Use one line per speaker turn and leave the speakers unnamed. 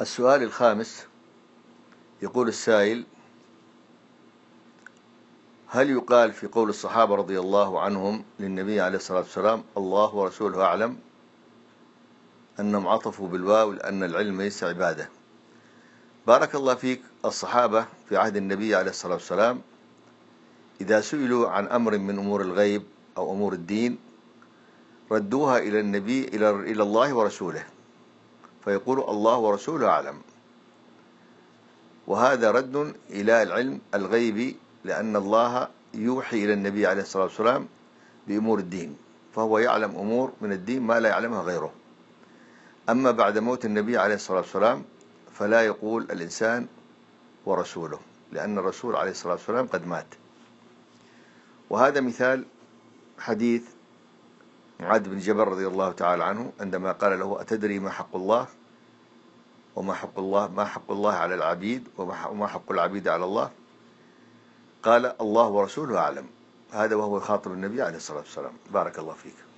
السؤال الخامس، يقول السائل: هل يقال في قول الصحابة رضي الله عنهم للنبي عليه الصلاة والسلام الله ورسوله أعلم أنهم عطفوا بالواو لأن العلم ليس عبادة؟ بارك الله فيك. الصحابة في عهد النبي عليه الصلاة والسلام إذا سئلوا عن أمر من أمور الغيب أو أمور الدين ردوها إلى النبي إلى الله ورسوله، فيقولوا الله ورسوله أعلم، وهذا رد إلى العلم الغيبي، لأن الله يوحي إلى النبي عليه الصلاة والسلام بأمور الدين، فهو يعلم أمور من الدين ما لا يعلمها غيره. أما بعد موت النبي عليه الصلاة والسلام فلا يقول الإنسان ورسوله، لأن الرسول عليه الصلاة والسلام قد مات. وهذا مثال حديث معاذ بن جبل رضي الله تعالى عنه عندما قال له: أتدري ما حق الله وما حق الله، ما حق الله على العبيد وما حق العبيد على الله؟ قال: الله ورسوله أعلم. هذا وهو يخاطب النبي عليه الصلاة والسلام. بارك الله فيك.